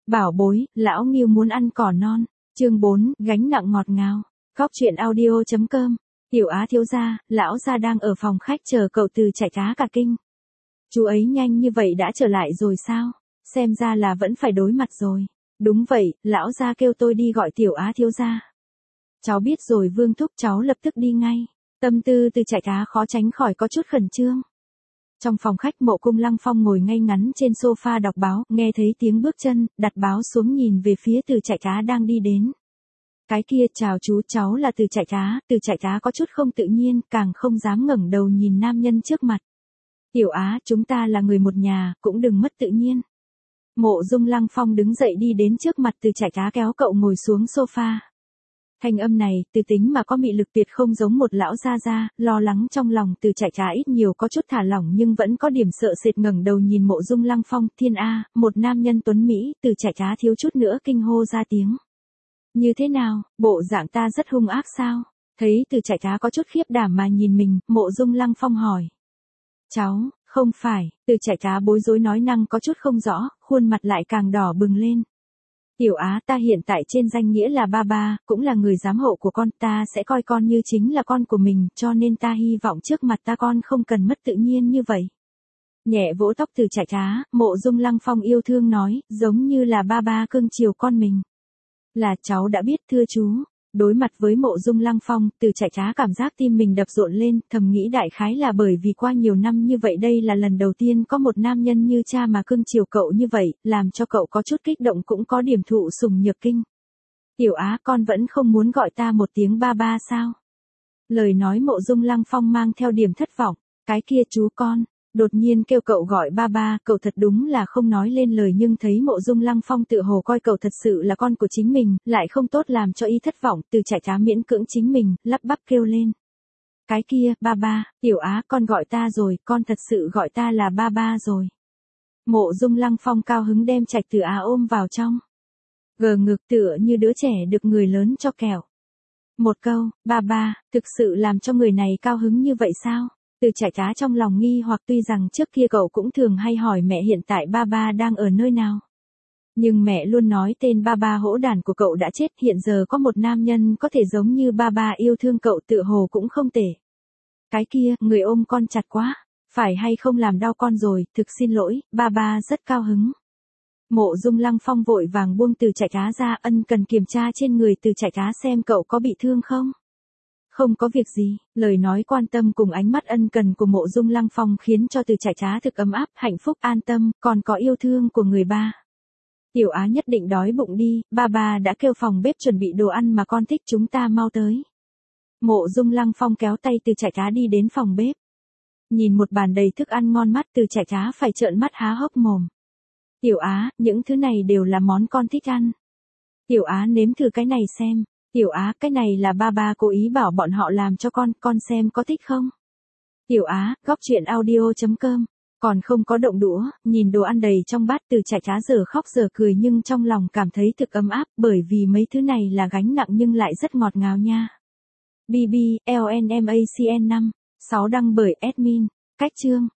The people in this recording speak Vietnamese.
Bảo bối, lão Ngưu muốn ăn cỏ non. Chương 4, gánh nặng ngọt ngào. Góc truyện audio.com. Tiểu Á thiếu gia, lão gia đang ở phòng khách chờ cậu Từ chạy cá cả kinh. Chú ấy nhanh như vậy đã trở lại rồi sao? Xem ra là vẫn phải đối mặt rồi. Đúng vậy, lão gia kêu tôi đi gọi Tiểu Á thiếu gia. Cháu biết rồi Vương thúc, cháu lập tức đi ngay. Tâm tư Từ chạy cá khó tránh khỏi có chút khẩn trương. Trong phòng khách, Mộ Cung Lăng Phong ngồi ngay ngắn trên sofa đọc báo, nghe thấy tiếng bước chân, đặt báo xuống nhìn về phía Từ chạy cá đang đi đến. Cái kia, chào chú, cháu là Từ chạy cá. Từ chạy cá có chút không tự nhiên, càng không dám ngẩng đầu nhìn nam nhân trước mặt. Tiểu Á, chúng ta là người một nhà, cũng đừng mất tự nhiên. Mộ Dung Lăng Phong đứng dậy đi đến trước mặt Từ chạy cá, kéo cậu ngồi xuống sofa. Thanh âm này, từ tính mà có mị lực tuyệt không giống một lão gia gia, lo lắng trong lòng Từ chạy cá ít nhiều có chút thả lỏng nhưng vẫn có điểm sợ sệt, ngẩng đầu nhìn Mộ Dung Lăng Phong. Thiên A, một nam nhân tuấn Mỹ. Từ chạy cá thiếu chút nữa kinh hô ra tiếng. Như thế nào, bộ dạng ta rất hung ác sao? Thấy Từ chạy cá có chút khiếp đảm mà nhìn mình, Mộ Dung Lăng Phong hỏi. Cháu, không phải. Từ chạy cá bối rối nói năng có chút không rõ, khuôn mặt lại càng đỏ bừng lên. Tiểu Á, ta hiện tại trên danh nghĩa là ba, cũng là người giám hộ của con, ta sẽ coi con như chính là con của mình, cho nên ta hy vọng trước mặt ta con không cần mất tự nhiên như vậy. Nhẹ vỗ tóc Từ chạy cá, Mộ Dung Lăng Phong yêu thương nói, giống như là ba cưng chiều con mình. Là cháu đã biết thưa chú. Đối mặt với Mộ Dung Lăng Phong, Từ chạy cá cảm giác tim mình đập rộn lên, thầm nghĩ đại khái là bởi vì qua nhiều năm như vậy đây là lần đầu tiên có một nam nhân như cha mà cưng chiều cậu như vậy, làm cho cậu có chút kích động, cũng có điểm thụ sủng nhược kinh. Tiểu Á, con vẫn không muốn gọi ta một tiếng ba sao? Lời nói Mộ Dung Lăng Phong mang theo điểm thất vọng. Cái kia chú con. Đột nhiên kêu cậu gọi ba, cậu thật đúng là không nói lên lời, nhưng thấy Mộ Dung Lăng Phong tự hồ coi cậu thật sự là con của chính mình, lại không tốt làm cho y thất vọng. Từ chạy cá miễn cưỡng chính mình, lắp bắp kêu lên. Cái kia, ba, Tiểu Á, con gọi ta rồi, con thật sự gọi ta là ba rồi. Mộ Dung Lăng Phong cao hứng đem Trạch Từ Á ôm vào trong. Gờ ngực tựa như đứa trẻ được người lớn cho kẹo. Một câu, ba, thực sự làm cho người này cao hứng như vậy sao? Từ chạy cá trong lòng nghi hoặc, tuy rằng trước kia cậu cũng thường hay hỏi mẹ hiện tại ba đang ở nơi nào. Nhưng mẹ luôn nói tên ba hỗn đản của cậu đã chết, hiện giờ có một nam nhân có thể giống như ba yêu thương cậu tựa hồ cũng không tệ. Cái kia, người ôm con chặt quá, phải hay không làm đau con rồi, thực xin lỗi, ba rất cao hứng. Mộ Dung Lăng Phong vội vàng buông Từ chạy cá ra, ân cần kiểm tra trên người Từ chạy cá xem cậu có bị thương không. Không có việc gì, lời nói quan tâm cùng ánh mắt ân cần của Mộ Dung Lăng Phong khiến cho Từ chạy cá thực ấm áp, hạnh phúc, an tâm, còn có yêu thương của người ba. Tiểu Á nhất định đói bụng đi, ba đã kêu phòng bếp chuẩn bị đồ ăn mà con thích, chúng ta mau tới. Mộ Dung Lăng Phong kéo tay Từ chạy cá đi đến phòng bếp. Nhìn một bàn đầy thức ăn ngon mắt, Từ chạy cá phải trợn mắt há hốc mồm. Tiểu Á, những thứ này đều là món con thích ăn. Tiểu Á nếm thử cái này xem. Tiểu Á, cái này là ba cố ý bảo bọn họ làm cho con xem có thích không? Tiểu Á, góc truyện audio.com. Còn không có động đũa, nhìn đồ ăn đầy trong bát, Từ chạy cá giờ khóc giờ cười nhưng trong lòng cảm thấy thực ấm áp, bởi vì mấy thứ này là gánh nặng nhưng lại rất ngọt ngào nha. BB, LNMACN 5, 6 đăng bởi admin. Cách chương.